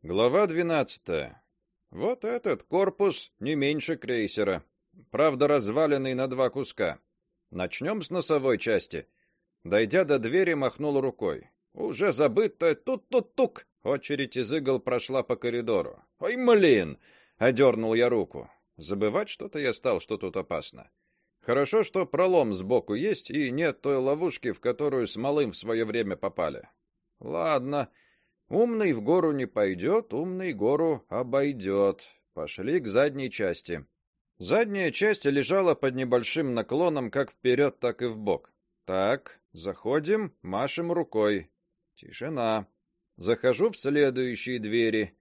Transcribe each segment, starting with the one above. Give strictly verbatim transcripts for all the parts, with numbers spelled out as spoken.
Глава двенадцатая. Вот этот корпус не меньше крейсера. Правда, разваленный на два куска. Начнем с носовой части. Дойдя до двери, махнул рукой. Уже забыто тут-тут-тук. Очередь из игл прошла по коридору. Ой, блин, одернул я руку. Забывать что-то я стал, что тут опасно. Хорошо, что пролом сбоку есть и нет той ловушки, в которую с малым в свое время попали. Ладно. Умный в гору не пойдет, умный гору обойдет. Пошли к задней части. Задняя часть лежала под небольшим наклоном как вперед, так и вбок. Так, заходим, машем рукой. Тишина. Захожу в следующие двери.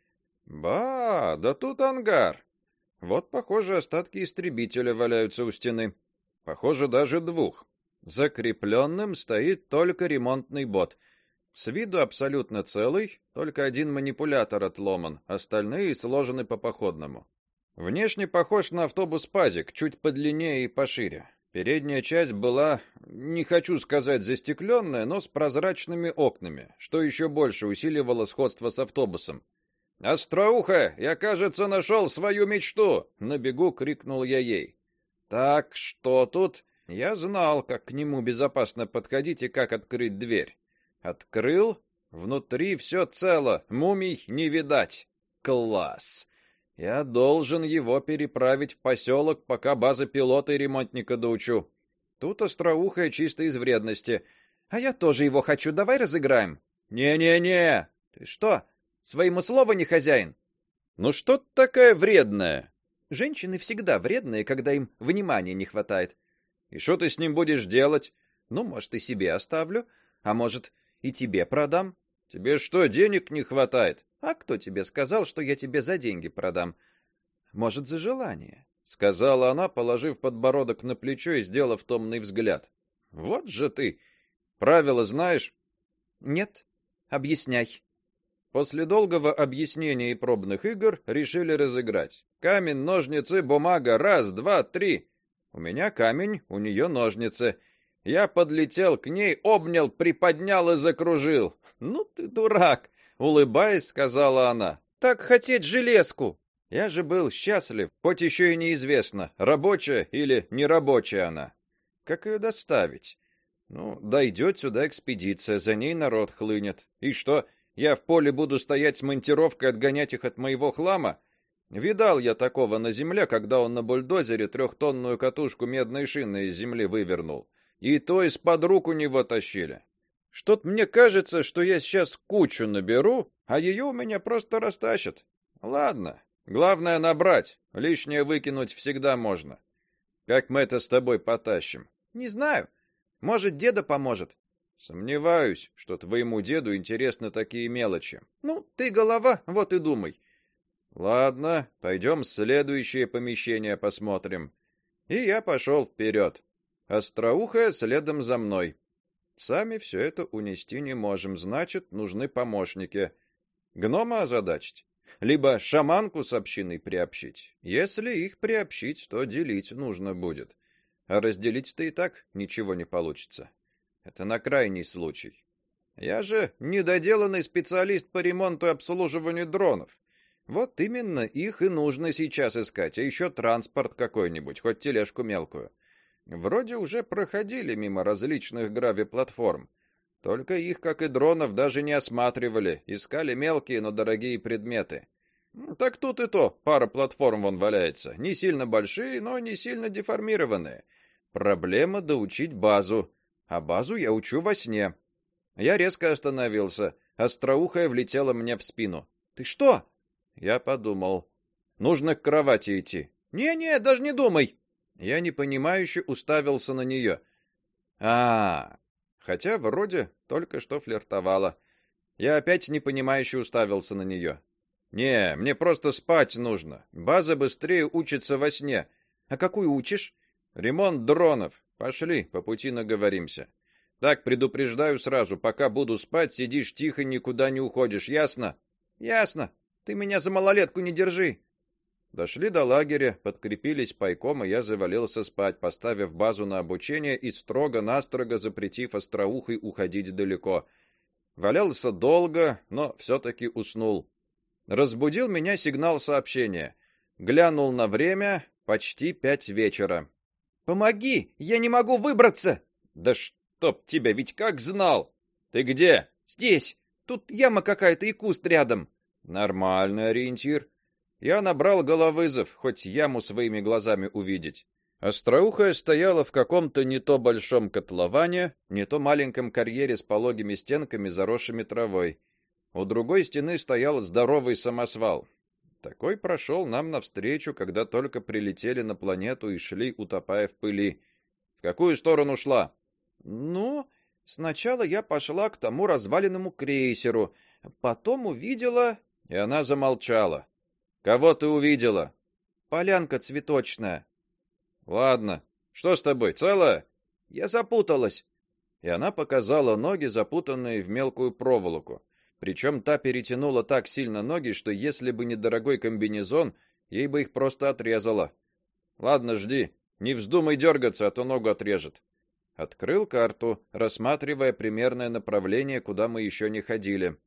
Ба, да тут ангар. Вот, похоже, остатки истребителя валяются у стены. Похоже, даже двух. Закрепленным стоит только ремонтный бот. С виду абсолютно целый, только один манипулятор отломан, остальные сложены по походному. Внешне похож на автобус Пазик, чуть подлиннее и пошире. Передняя часть была, не хочу сказать застекленная, но с прозрачными окнами, что еще больше усиливало сходство с автобусом. «Остроуха, я, кажется, нашел свою мечту!» — на бегу крикнул я ей. «Так, что тут?» Я знал, как к нему безопасно подходить и как открыть дверь. Открыл, внутри все цело, мумий не видать. Класс. Я должен его переправить в поселок, пока база пилота и ремонтника доучу. Тут остроухая чисто из вредности. А я тоже его хочу, давай разыграем. Не-не-не. Ты что, своему слову не хозяин? Ну что ты такая вредная? Женщины всегда вредные, когда им внимания не хватает. И что ты с ним будешь делать? Ну, может, и себе оставлю, а может, и тебе продам. Тебе что, денег не хватает? А кто тебе сказал, что я тебе за деньги продам? Может, за желание, сказала она, положив подбородок на плечо и сделав томный взгляд. Вот же ты. Правила знаешь? Нет. Объясняй. После долгого объяснения и пробных игр решили разыграть. Камень, ножницы, бумага. Раз, два, три. У меня камень, у нее ножницы. Я подлетел к ней, обнял, приподнял и закружил. Ну ты дурак, улыбаясь, сказала она. Так хотеть железку. Я же был счастлив, хоть еще и неизвестно, рабочая или нерабочая она. Как ее доставить? Ну, дойдет сюда экспедиция, за ней народ хлынет. И что, я в поле буду стоять с монтировкой, отгонять их от моего хлама? Видал я такого на земле, когда он на бульдозере трехтонную катушку медной шины из земли вывернул. И то из-под рук у него тащили. Что-то мне кажется, что я сейчас кучу наберу, а ее у меня просто растащат. Ладно, главное набрать, лишнее выкинуть всегда можно. Как мы это с тобой потащим? Не знаю. Может, деда поможет. Сомневаюсь, что твоему деду интересны такие мелочи. Ну, ты голова, вот и думай. Ладно, пойдем в следующее помещение посмотрим. И я пошел вперед. Остроухая следом за мной. Сами все это унести не можем, значит, нужны помощники. Гнома озадачить, либо шаманку с общиной приобщить. Если их приобщить, то делить нужно будет. А разделить-то и так ничего не получится. Это на крайний случай. Я же недоделанный специалист по ремонту и обслуживанию дронов. Вот именно их и нужно сейчас искать, а еще транспорт какой-нибудь, хоть тележку мелкую. Вроде уже проходили мимо различных гравиплатформ. Только их, как и дронов, даже не осматривали, искали мелкие, но дорогие предметы. Ну, так тут и то, пара платформ вон валяется. Не сильно большие, но не сильно деформированные. Проблема доучить базу. А базу я учу во сне. Я резко остановился. Остроухая влетела мне в спину. Ты что? Я подумал. Нужно к кровати идти. Не-не, даже не думай. Я непонимающе уставился на нее. А, хотя вроде только что флиртовала. Я опять непонимающе уставился на нее. Не, мне просто спать нужно. База быстрее учится во сне. А какую учишь? Ремонт дронов. Пошли, по пути наговоримся. Так, предупреждаю сразу, пока буду спать, сидишь тихо, никуда не уходишь, ясно? Ясно. Ты меня за малолетку не держи. Дошли до лагеря, подкрепились пайком, и я завалился спать, поставив базу на обучение и строго-настрого запретив остроухой уходить далеко. Валялся долго, но все таки уснул. Разбудил меня сигнал сообщения. Глянул на время, почти пять вечера. Помоги, я не могу выбраться. Да чтоб тебя, ведь как знал. Ты где? Здесь. Тут яма какая-то и куст рядом. Нормальный ориентир. Я набрал головызов, хоть яму своими глазами увидеть. Остроухая стояла в каком-то не то большом котловане, не то маленьком карьере с пологими стенками, заросшими травой. У другой стены стоял здоровый самосвал. Такой прошел нам навстречу, когда только прилетели на планету и шли, утопая в пыли. В какую сторону шла? Ну, сначала я пошла к тому разваленному крейсеру, потом увидела, и она замолчала. Кого ты увидела? Полянка цветочная. Ладно. Что с тобой, целая? Я запуталась. И она показала ноги, запутанные в мелкую проволоку. Причем та перетянула так сильно ноги, что если бы не дорогой комбинезон, ей бы их просто отрезало. Ладно, жди. Не вздумай дергаться, а то ногу отрежет. Открыл карту, рассматривая примерное направление, куда мы еще не ходили.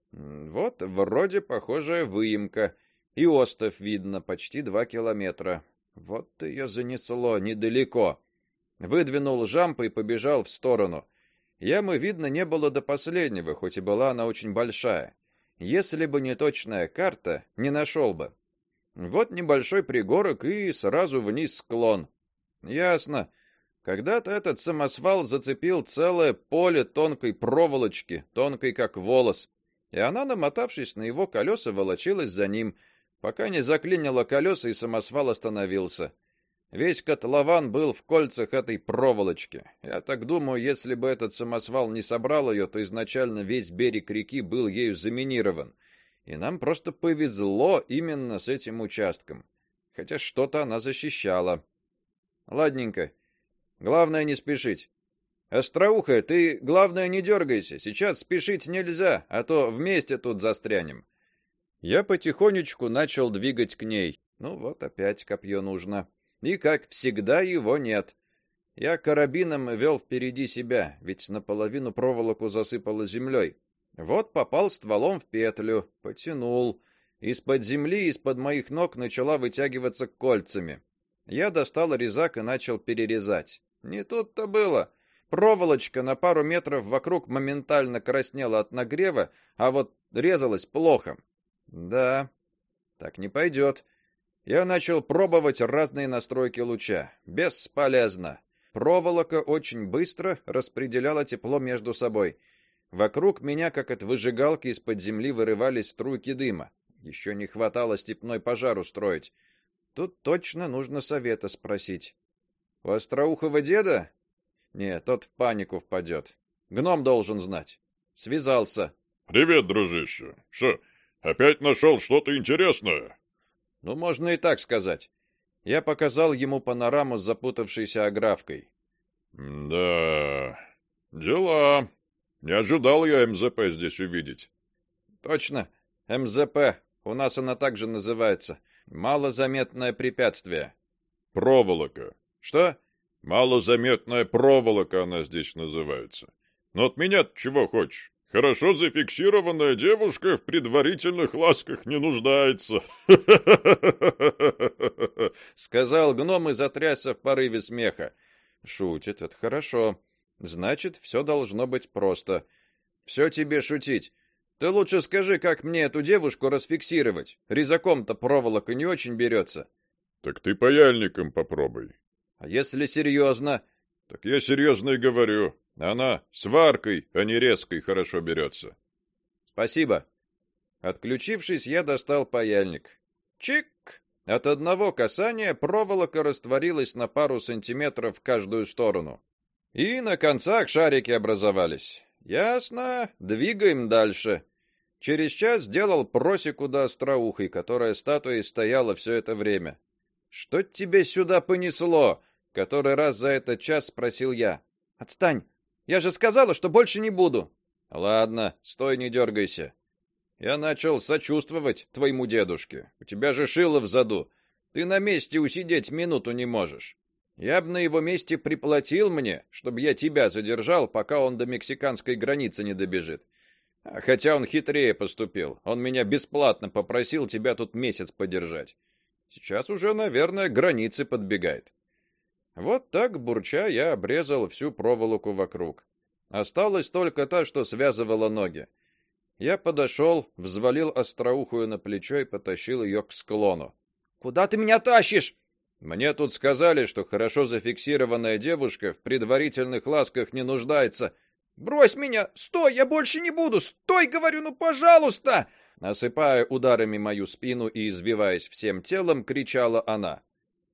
Вот, вроде похожая выемка. И остров видно, почти два километра. Вот ее занесло недалеко. Выдвинул жамп и побежал в сторону. Ямы видно не было до последнего, хоть и была она очень большая. Если бы не точная карта, не нашел бы. Вот небольшой пригорок и сразу вниз склон. Ясно. Когда-то этот самосвал зацепил целое поле тонкой проволочки, тонкой как волос, и она, намотавшись на его колеса, волочилась за ним, пока не заклинило колеса и самосвал остановился. Весь котлован был в кольцах этой проволочки. Я так думаю, если бы этот самосвал не собрал ее, то изначально весь берег реки был ею заминирован. И нам просто повезло именно с этим участком. Хотя что-то она защищала. Ладненько. Главное не спешить. Остроухая, ты, главное, не дергайся. Сейчас спешить нельзя, а то вместе тут застрянем. Я потихонечку начал двигать к ней. Ну вот опять копье нужно. И, как всегда, его нет. Я карабином вел впереди себя, ведь наполовину проволоку засыпало землей. Вот попал стволом в петлю, потянул. Из-под земли, из-под моих ног начала вытягиваться кольцами. Я достал резак и начал перерезать. Не тут-то было. Проволочка на пару метров вокруг моментально краснела от нагрева, а вот резалась плохо. Да, так не пойдет. Я начал пробовать разные настройки луча. Бесполезно. Проволока очень быстро распределяла тепло между собой. Вокруг меня, как от выжигалки, из-под земли вырывались струйки дыма. Еще не хватало степной пожар устроить. Тут точно нужно совета спросить. У остроухого деда? Нет, тот в панику впадет. Гном должен знать. Связался. Привет, дружище. Что, опять нашел что-то интересное? Ну, можно и так сказать. Я показал ему панораму с запутавшейся аграфкой. Да, дела. Не ожидал я эм зэ пэ здесь увидеть. Точно, эм зэ пэ. У нас она также называется. Малозаметное препятствие. Проволока. Что? Малозаметная проволока она здесь называется. Но от меня чего хочешь? Хорошо зафиксированная девушка в предварительных ласках не нуждается. Сказал гном и затрясся в порыве смеха. Шутит, это хорошо. Значит, все должно быть просто. Все тебе шутить. Ты лучше скажи, как мне эту девушку расфиксировать. Резаком-то проволока не очень берется. Так ты паяльником попробуй. А если серьезно? Так я серьезно и говорю. Она сваркой, а не резкой хорошо берется. Спасибо. Отключившись, я достал паяльник. Чик! От одного касания проволока растворилась на пару сантиметров в каждую сторону. И на концах шарики образовались. Ясно, двигаем дальше. Через час сделал просеку до остроухой, которая статуей стояла все это время. Что тебе сюда понесло? Который раз за этот час спросил я. Отстань. Я же сказала, что больше не буду. Ладно, стой, не дергайся. Я начал сочувствовать твоему дедушке. У тебя же шило в заду. Ты на месте усидеть минуту не можешь. Я бы на его месте приплатил мне, чтобы я тебя задержал, пока он до мексиканской границы не добежит. Хотя он хитрее поступил. Он меня бесплатно попросил тебя тут месяц подержать. Сейчас уже, наверное, границы подбегает. Вот так, бурча, я обрезал всю проволоку вокруг. Осталась только та, что связывала ноги. Я подошел, взвалил остроухую на плечо и потащил ее к склону. Куда ты меня тащишь? Мне тут сказали, что хорошо зафиксированная девушка в предварительных ласках не нуждается. Брось меня! Стой, я больше не буду! Стой, говорю, ну, пожалуйста! Осыпая ударами мою спину и извиваясь всем телом, кричала она.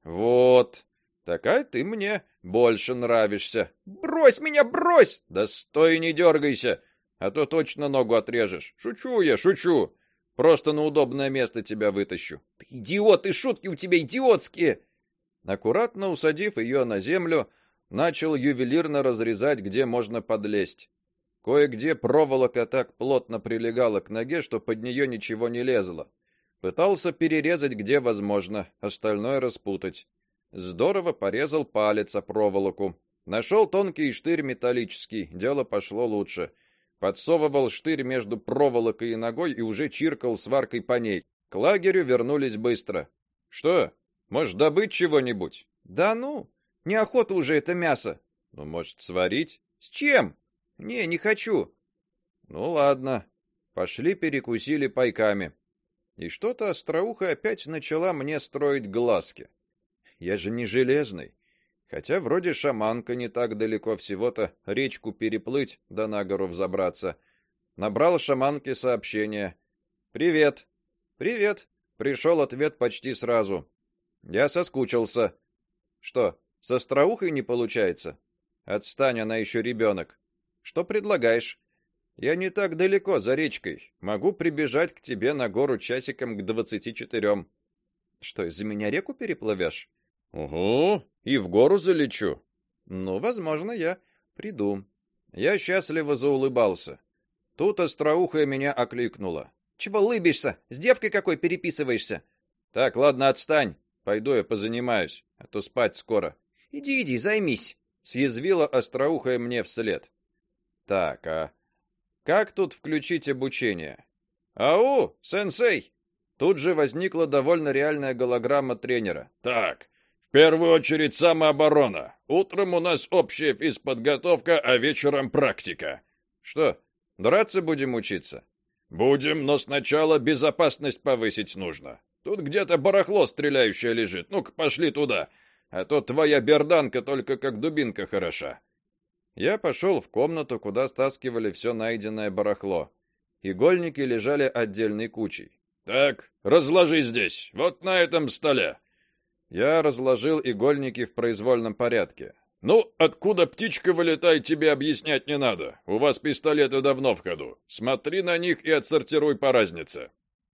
Вот, такая ты мне больше нравишься. Брось меня, брось! Да стой и не дергайся, а то точно ногу отрежешь. Шучу я, шучу. Просто на удобное место тебя вытащу. Ты идиот, и шутки у тебя идиотские. Аккуратно усадив ее на землю, начал ювелирно разрезать, где можно подлезть. Кое-где проволока так плотно прилегала к ноге, что под нее ничего не лезло. Пытался перерезать, где возможно, остальное распутать. Здорово порезал палец о проволоку. Нашел тонкий штырь металлический, дело пошло лучше. Подсовывал штырь между проволокой и ногой и уже чиркал сваркой по ней. К лагерю вернулись быстро. Что? Может, добыть чего-нибудь? Да ну, неохота уже это мясо. Ну, может, сварить? С чем? Не, не хочу. Ну ладно. Пошли перекусили пайками. И что-то остроухая опять начала мне строить глазки. Я же не железный. Хотя вроде шаманка не так далеко, всего-то речку переплыть да на гору взобраться. Набрал шаманке сообщение. Привет. Привет. Пришел ответ почти сразу. Я соскучился. Что, с остроухой не получается? Отстань, она еще ребенок. Что предлагаешь? Я не так далеко, за речкой. Могу прибежать к тебе на гору часиком к двадцати четырем. Что, из-за меня реку переплывешь? Угу, и в гору залечу. Ну, возможно, я приду. Я счастливо заулыбался. Тут остроухая меня окликнула. Чего лыбишься? С девкой какой переписываешься? Так, ладно, отстань. Пойду я позанимаюсь, а то спать скоро. Иди, иди, займись, съязвила остроухая мне вслед. Так, а как тут включить обучение? Ау, сенсей! Тут же возникла довольно реальная голограмма тренера. Так, в первую очередь самооборона. Утром у нас общая физподготовка, а вечером практика. Что, драться будем учиться? Будем, но сначала безопасность повысить нужно. Тут где-то барахло стреляющее лежит. Ну-ка, пошли туда. А то твоя берданка только как дубинка хороша. Я пошел в комнату, куда стаскивали все найденное барахло. Игольники лежали отдельной кучей. Так, разложи здесь, вот на этом столе. Я разложил игольники в произвольном порядке. Ну, откуда птичка вылетает, тебе объяснять не надо. У вас пистолеты давно в ходу. Смотри на них и отсортируй по разнице.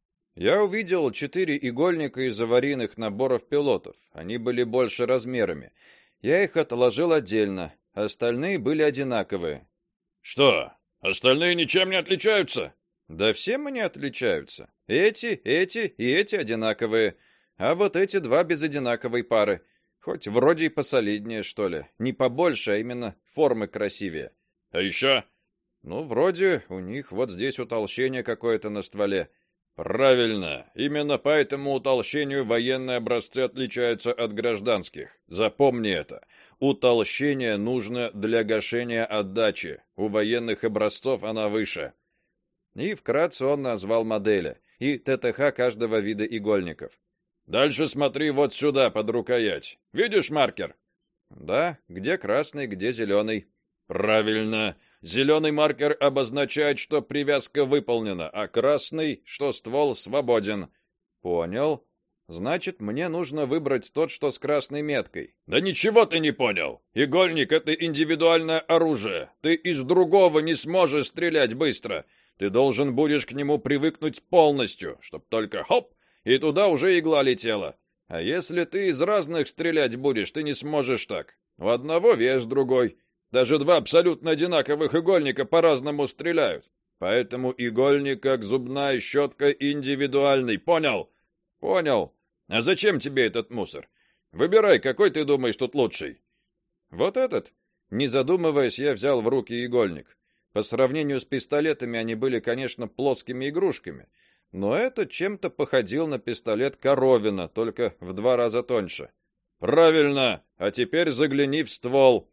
Я увидел четыре игольника из аварийных наборов пилотов. Они были больше размерами. Я их отложил отдельно. Остальные были одинаковые. Что? Остальные ничем не отличаются? Да все они отличаются. Эти, эти и эти одинаковые. А вот эти два без одинаковой пары. Хоть вроде и посолиднее, что ли. Не побольше, а именно формы красивее. А еще? Ну, вроде у них вот здесь утолщение какое-то на стволе. Правильно. Именно по этому утолщению военные образцы отличаются от гражданских. Запомни это. Утолщение нужно для гашения отдачи. У военных образцов она выше. И вкратце он назвал модели и ТТХ каждого вида игольников. Дальше смотри вот сюда, под рукоять. Видишь маркер? Да, где красный, где зеленый. Правильно. Зеленый маркер обозначает, что привязка выполнена, а красный, что ствол свободен. Понял. Значит, мне нужно выбрать тот, что с красной меткой. Да ничего ты не понял. Игольник — это индивидуальное оружие. Ты из другого не сможешь стрелять быстро. Ты должен будешь к нему привыкнуть полностью, чтоб только хоп, и туда уже игла летела. А если ты из разных стрелять будешь, ты не сможешь так. У одного вес другой. Даже два абсолютно одинаковых игольника по-разному стреляют. Поэтому игольник, как зубная щетка, индивидуальный. Понял? Понял. А зачем тебе этот мусор? Выбирай, какой ты думаешь тут лучший. Вот этот. Не задумываясь, я взял в руки игольник. По сравнению с пистолетами они были, конечно, плоскими игрушками, но этот чем-то походил на пистолет Коровина, только в два раза тоньше. Правильно. А теперь загляни в ствол.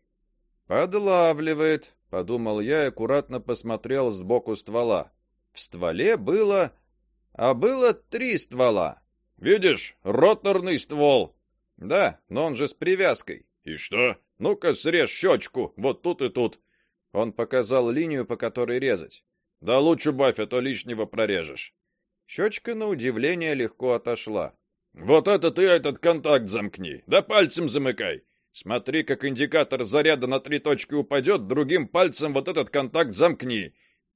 Подлавливает, подумал я и аккуратно посмотрел сбоку ствола. В стволе было, а было три ствола. Видишь, роторный ствол. Да, но он же с привязкой. И что? Ну-ка срежь щечку, вот тут и тут. Он показал линию, по которой резать. Да лучше бавь, а то лишнего прорежешь. Щечка, на удивление, легко отошла. Вот это ты этот контакт замкни, да пальцем замыкай. Смотри, как индикатор заряда на три точки упадет, другим пальцем вот этот контакт замкни.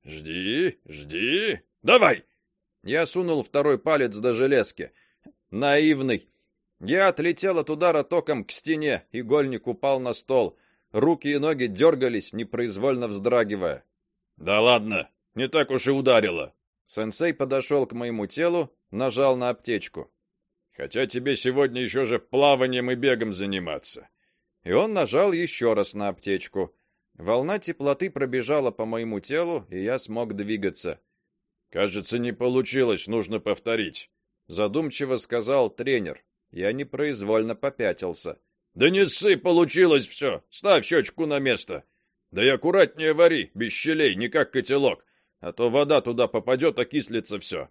Жди, жди. Давай. Я сунул второй палец до железки. Наивный. Я отлетел от удара током к стене, игольник упал на стол. Руки и ноги дергались, непроизвольно вздрагивая. Да ладно, не так уж и ударило. Сенсей подошел к моему телу, нажал на аптечку. Хотя тебе сегодня еще же плаванием и бегом заниматься. И он нажал еще раз на аптечку. Волна теплоты пробежала по моему телу, и я смог двигаться. Кажется, не получилось, нужно повторить, задумчиво сказал тренер. Я непроизвольно попятился. Да не ссы, получилось все. Ставь щечку на место. Да и аккуратнее вари, без щелей, не как котелок, а то вода туда попадет, окислится все.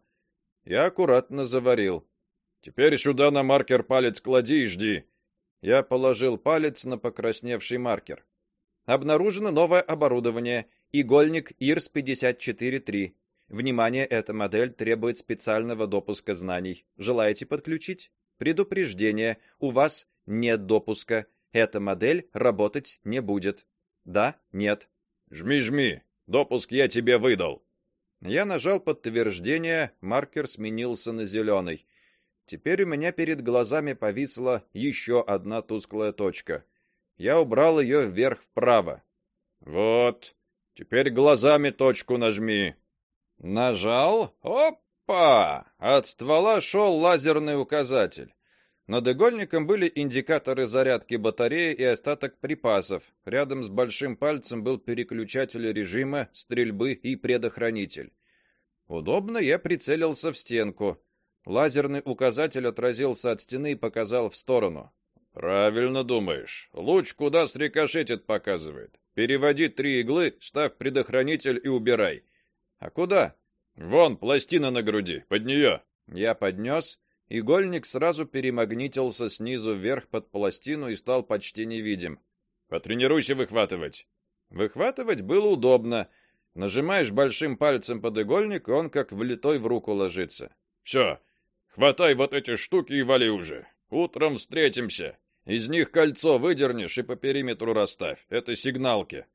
Я аккуратно заварил. Теперь сюда на маркер палец клади и жди. Я положил палец на покрасневший маркер. Обнаружено новое оборудование. Игольник ай ар эс пятьдесят четыре три. Внимание, эта модель требует специального допуска знаний. Желаете подключить? Предупреждение. У вас нет допуска. Эта модель работать не будет. Да, нет. Жми, жми. Допуск я тебе выдал. Я нажал подтверждение, маркер сменился на зеленый. Теперь у меня перед глазами повисла еще одна тусклая точка. Я убрал ее вверх вправо. Вот. Теперь глазами точку нажми. Нажал. Опа! От ствола шел лазерный указатель. Над игольником были индикаторы зарядки батареи и остаток припасов. Рядом с большим пальцем был переключатель режима, стрельбы и предохранитель. Удобно, я прицелился в стенку. Лазерный указатель отразился от стены и показал в сторону. Правильно думаешь. Луч куда срикошетит показывает. Переводи три иглы, ставь предохранитель и убирай. А куда? Вон пластина на груди, под нее. Я поднес. Игольник сразу перемагнитился снизу вверх под пластину и стал почти невидим. Потренируйся выхватывать. Выхватывать было удобно. Нажимаешь большим пальцем под игольник, и он как влитой в руку ложится. Все. Хватай вот эти штуки и вали уже. Утром встретимся. Из них кольцо выдернешь и по периметру расставь. Это сигналки.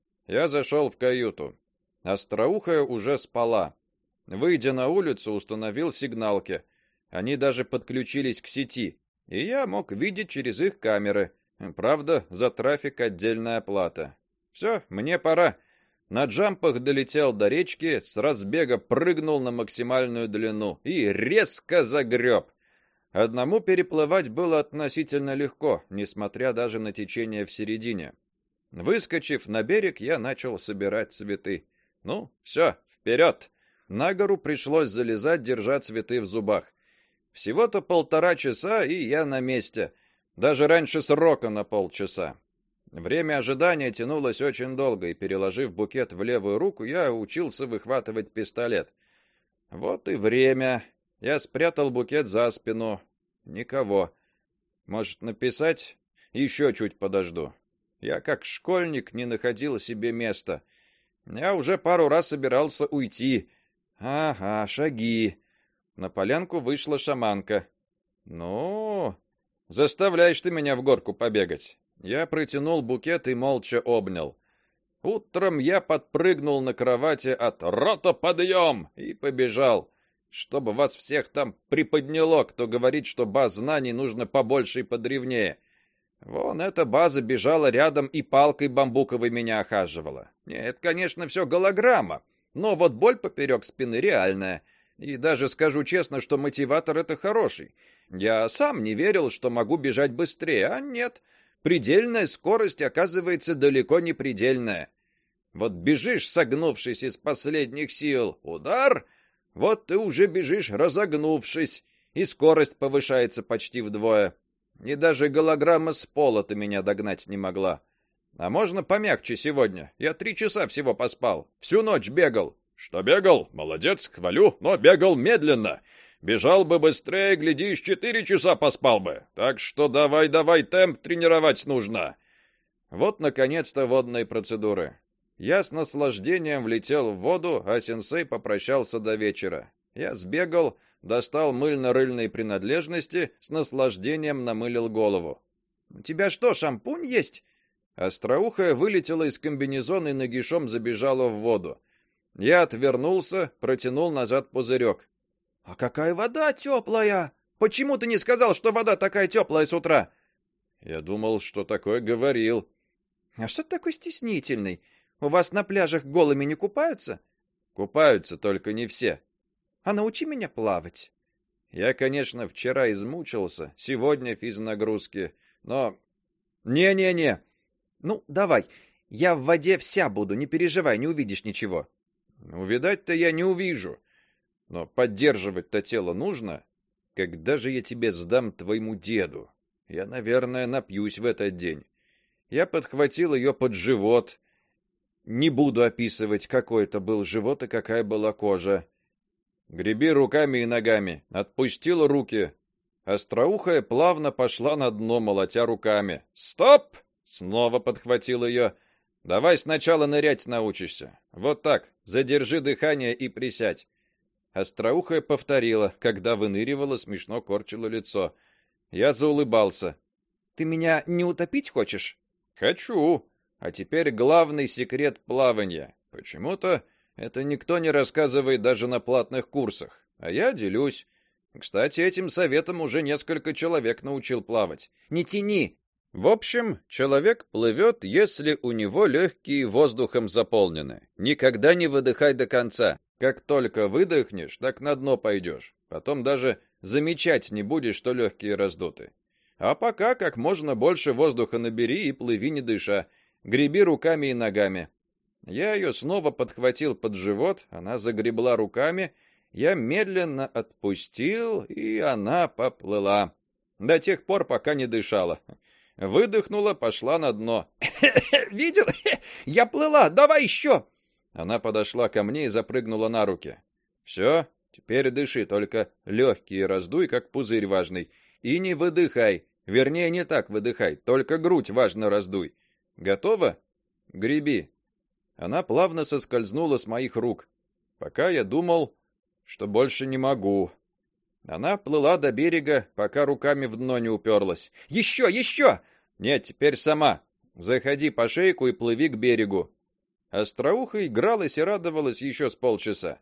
Я зашел в каюту. Остроухая уже спала. Выйдя на улицу, установил сигналки. Они даже подключились к сети, и я мог видеть через их камеры. Правда, за трафик отдельная плата. Все, мне пора. На джампах долетел до речки, с разбега прыгнул на максимальную длину и резко загреб. Одному переплывать было относительно легко, несмотря даже на течение в середине. Выскочив на берег, я начал собирать цветы. Ну, все, вперед! На гору пришлось залезать, держа цветы в зубах. Всего-то полтора часа, и я на месте. Даже раньше срока на полчаса. Время ожидания тянулось очень долго, и, переложив букет в левую руку, я учился выхватывать пистолет. Вот и время. Я спрятал букет за спину. Никого. Может, написать? Еще чуть подожду. Я, как школьник, не находил себе места. Я уже пару раз собирался уйти. Ага, шаги. На полянку вышла шаманка. Ну, заставляешь ты меня в горку побегать. Я протянул букет и молча обнял. Утром я подпрыгнул на кровати от «Рота, подъем!» и побежал. Чтобы вас всех там приподняло, кто говорит, что баз знаний нужно побольше и подревнее. Вон эта база бежала рядом и палкой бамбуковой меня охаживала. Нет, конечно, все голограмма, но вот боль поперек спины реальная. И даже скажу честно, что мотиватор это хороший. Я сам не верил, что могу бежать быстрее, а нет. Предельная скорость, оказывается, далеко не предельная. Вот бежишь, согнувшись из последних сил, удар, вот ты уже бежишь, разогнувшись, и скорость повышается почти вдвое. И даже голограмма с пола-то меня догнать не могла. А можно помягче сегодня? Я три часа всего поспал. Всю ночь бегал. Что бегал? Молодец, хвалю, но бегал медленно. Бежал бы быстрее, глядишь, четыре часа поспал бы. Так что давай-давай, темп тренировать нужно. Вот, наконец-то, водные процедуры. Я с наслаждением влетел в воду, а сенсей попрощался до вечера. Я сбегал, достал мыльно-рыльные принадлежности, с наслаждением намылил голову. «У тебя что, шампунь есть?» Остроухая вылетела из комбинезона и нагишом забежала в воду. Я отвернулся, протянул назад пузырек. «А какая вода теплая! Почему ты не сказал, что вода такая теплая с утра?» Я думал, что такое говорил. «А что ты такой стеснительный? У вас на пляжах голыми не купаются?» «Купаются, только не все». «А научи меня плавать». Я, конечно, вчера измучился, сегодня физнагрузки, но... Не-не-не. «Ну, давай, я в воде вся буду, не переживай, не увидишь ничего». «Увидать-то я не увижу, но поддерживать-то тело нужно. Когда же я тебе сдам твоему деду? Я, наверное, напьюсь в этот день». Я подхватил ее под живот. Не буду описывать, какой это был живот и какая была кожа. «Греби руками и ногами». Отпустил руки. Остроухая плавно пошла на дно, молотя руками. «Стоп!» Снова подхватил ее. «Давай сначала нырять научишься. Вот так, задержи дыхание и присядь». Остроухая повторила, когда выныривала, смешно корчила лицо. Я заулыбался. «Ты меня не утопить хочешь?» «Хочу. А теперь главный секрет плавания. Почему-то это никто не рассказывает даже на платных курсах. А я делюсь. Кстати, этим советом уже несколько человек научил плавать. Не тяни!» В общем, человек плывет, если у него легкие воздухом заполнены. Никогда не выдыхай до конца. Как только выдохнешь, так на дно пойдешь. Потом даже замечать не будешь, что легкие раздуты. А пока как можно больше воздуха набери и плыви не дыша. Греби руками и ногами. Я ее снова подхватил под живот, она загребла руками, я медленно отпустил, и она поплыла. До тех пор, пока не дышала. Выдохнула, пошла на дно. «Видел? Я плыла, давай еще!» Она подошла ко мне и запрыгнула на руки. «Все, теперь дыши, только легкие раздуй, как пузырь важный. И не выдыхай, вернее, не так выдыхай, только грудь важно раздуй. Готова? Греби». Она плавно соскользнула с моих рук. Пока я думал, что больше не могу. Она плыла до берега, пока руками в дно не уперлась. «Еще, еще!» «Нет, теперь сама. Заходи по шейку и плыви к берегу». Остроуха игралась и радовалась еще с полчаса.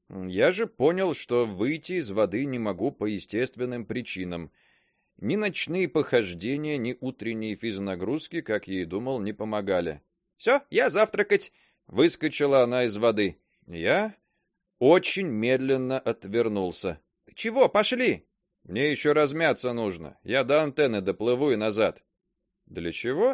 Я же понял, что выйти из воды не могу по естественным причинам. Ни ночные похождения, ни утренние физнагрузки, как я и думал, не помогали. «Все, я завтракать!» Выскочила она из воды. Я очень медленно отвернулся. «Ты чего? Пошли!» «Мне еще размяться нужно. Я до антенны доплыву и назад». «Для чего?»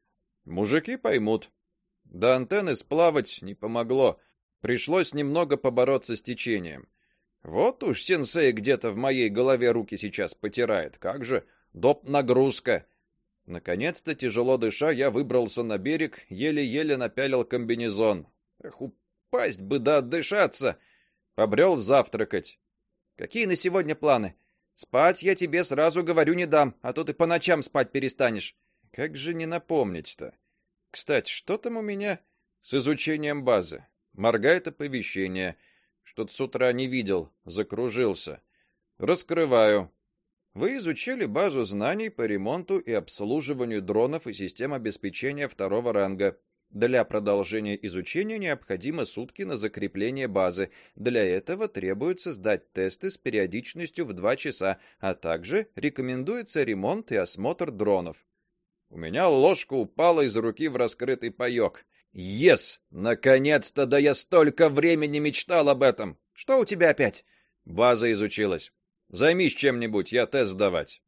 «Мужики поймут». До антенны сплавать не помогло. Пришлось немного побороться с течением. Вот уж сенсей где-то в моей голове руки сейчас потирает. Как же доп-нагрузка. Наконец-то, тяжело дыша, я выбрался на берег, еле-еле напялил комбинезон. Эх, упасть бы да отдышаться. Побрел завтракать. «Какие на сегодня планы? Спать я тебе сразу говорю не дам, а то ты по ночам спать перестанешь». Как же не напомнить-то? Кстати, что там у меня с изучением базы? Моргает оповещение. Что-то с утра не видел, закружился. Раскрываю. Вы изучили базу знаний по ремонту и обслуживанию дронов и систем обеспечения второго ранга. Для продолжения изучения необходимо сутки на закрепление базы. Для этого требуется сдать тесты с периодичностью в два часа, а также рекомендуется ремонт и осмотр дронов. У меня ложка упала из руки в раскрытый паёк. Yes! Наконец-то! Да я столько времени мечтал об этом! Что у тебя опять? База изучилась. Займись чем-нибудь, я тест сдавать.